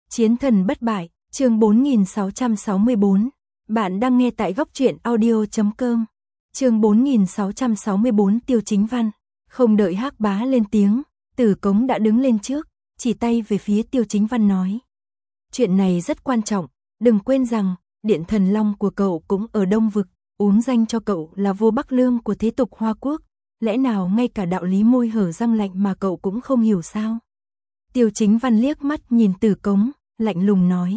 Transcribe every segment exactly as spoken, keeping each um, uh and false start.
Chiến thần bất bại, chương bốn nghìn sáu trăm sáu mươi bốn. Bạn đang nghe tại góc truyện audio chấm com. Chương bốn nghìn sáu trăm sáu mươi bốn Tiêu Chính Văn. Không đợi Hắc Bá lên tiếng, Tử Cống đã đứng lên trước, chỉ tay về phía Tiêu Chính Văn nói: "Chuyện này rất quan trọng, đừng quên rằng Điện Thần Long của cậu cũng ở Đông Vực, uống danh cho cậu là vua Bắc Lương của thế tục Hoa Quốc, lẽ nào ngay cả đạo lý môi hở răng lạnh mà cậu cũng không hiểu sao?" Tiêu Chính Văn liếc mắt nhìn Tử Cống, lạnh lùng nói: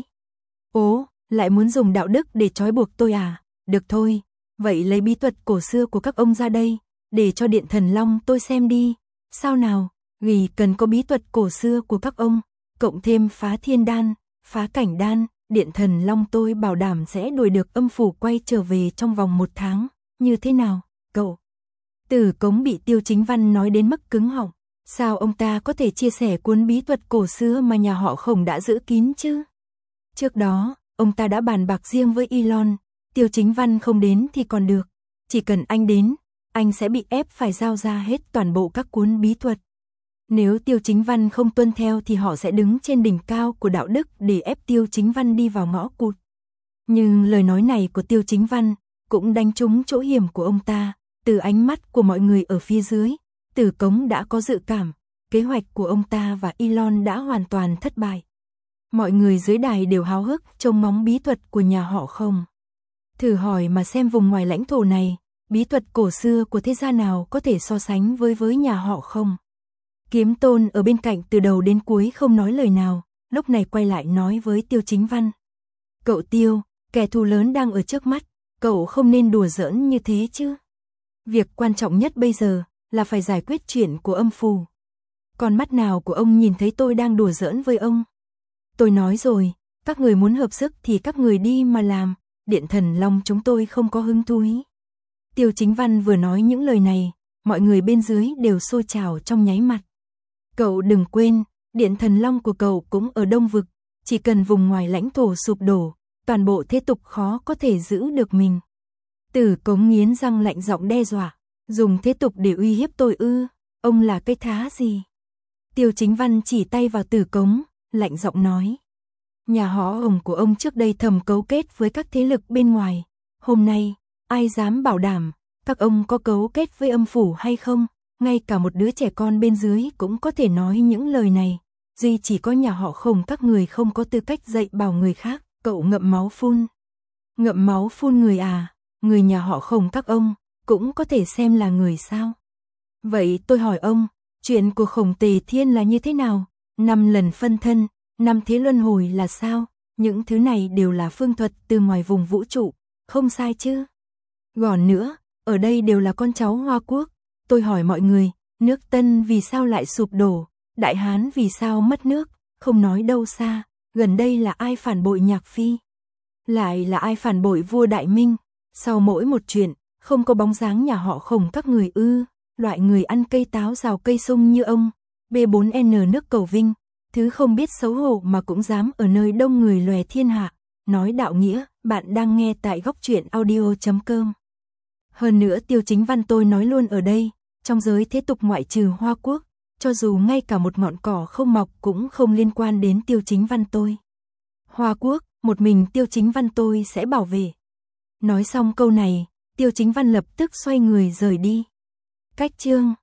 "Ố, lại muốn dùng đạo đức để trói buộc tôi à? Được thôi, vậy lấy bí thuật cổ xưa của các ông ra đây, để cho Điện Thần Long tôi xem đi. Sao nào, vì cần có bí thuật cổ xưa của các ông, cộng thêm phá thiên đan, phá cảnh đan, Điện Thần Long tôi bảo đảm sẽ đuổi được âm phủ quay trở về trong vòng một tháng, như thế nào, cậu?" Tử Cống bị Tiêu Chính Văn nói đến mức cứng họng. Sao ông ta có thể chia sẻ cuốn bí thuật cổ xưa mà nhà họ Khổng đã giữ kín chứ? Trước đó, ông ta đã bàn bạc riêng với Elon, Tiêu Chính Văn không đến thì còn được, chỉ cần anh đến, anh sẽ bị ép phải giao ra hết toàn bộ các cuốn bí thuật. Nếu Tiêu Chính Văn không tuân theo thì họ sẽ đứng trên đỉnh cao của đạo đức để ép Tiêu Chính Văn đi vào ngõ cụt. Nhưng lời nói này của Tiêu Chính Văn cũng đánh trúng chỗ hiểm của ông ta. Từ ánh mắt của mọi người ở phía dưới, Tử Cống đã có dự cảm, kế hoạch của ông ta và Elon đã hoàn toàn thất bại. Mọi người dưới đài đều háo hức trông ngóng bí thuật của nhà họ Khổng. Thử hỏi mà xem vùng ngoài lãnh thổ này, bí thuật cổ xưa của thế gia nào có thể so sánh với với nhà họ Khổng. Kiếm Tôn ở bên cạnh từ đầu đến cuối không nói lời nào, lúc này quay lại nói với Tiêu Chính Văn: "Cậu Tiêu, kẻ thù lớn đang ở trước mắt, cậu không nên đùa giỡn như thế chứ. Việc quan trọng nhất bây giờ là phải giải quyết chuyện của âm phù. Con mắt nào của ông nhìn thấy tôi đang đùa giỡn với ông? Tôi nói rồi, các người muốn hợp sức thì các người đi mà làm, Điện Thần Long chúng tôi không có hứng thú." Tiêu Chính Văn vừa nói những lời này, mọi người bên dưới đều sôi trào trong nháy mắt. "Cậu đừng quên, Điện Thần Long của cậu cũng ở Đông Vực, chỉ cần vùng ngoài lãnh thổ sụp đổ, toàn bộ thế tục khó có thể giữ được mình." Tử Cống nghiến răng lạnh giọng đe dọa: "Dùng thế tục để uy hiếp tôi ư? Ông là cái thá gì?" Tiêu Chính Văn chỉ tay vào Tử Cống, lạnh giọng nói: "Nhà họ Khổng của ông trước đây thầm cấu kết với các thế lực bên ngoài, hôm nay, ai dám bảo đảm các ông có cấu kết với âm phủ hay không? Ngay cả một đứa trẻ con bên dưới cũng có thể nói những lời này, duy chỉ có nhà họ Khổng các người không có tư cách dạy bảo người khác." Cậu ngậm máu phun. "Ngậm máu phun người à? Người nhà họ Khổng các ông cũng có thể xem là người sao? Vậy tôi hỏi ông, chuyện của Khổng Tề Thiên là như thế nào? Năm lần phân thân, năm thế luân hồi là sao? Những thứ này đều là phương thuật từ ngoài vùng vũ trụ, không sai chứ? Còn nữa, ở đây đều là con cháu Hoa Quốc. Tôi hỏi mọi người, nước Tân vì sao lại sụp đổ? Đại Hán vì sao mất nước? Không nói đâu xa, gần đây là ai phản bội Nhạc Phi? Lại là ai phản bội vua Đại Minh? Sau mỗi một chuyện, không có bóng dáng nhà họ Khổng các người ư? Loại người ăn cây táo rào cây sung như ông, B bốn N nước Cầu Vinh, thứ không biết xấu hổ mà cũng dám ở nơi đông người lòe thiên hạ, nói đạo nghĩa." Bạn đang nghe tại góc truyện audio chấm com. Hơn nữa Tiêu Chính Văn tôi nói luôn ở đây, trong giới thế tục ngoại trừ Hoa Quốc, cho dù ngay cả một ngọn cỏ không mọc cũng không liên quan đến Tiêu Chính Văn tôi. Hoa Quốc, một mình Tiêu Chính Văn tôi sẽ bảo vệ. Nói xong câu này, Tiêu Chính Văn lập tức xoay người rời đi. Cách chương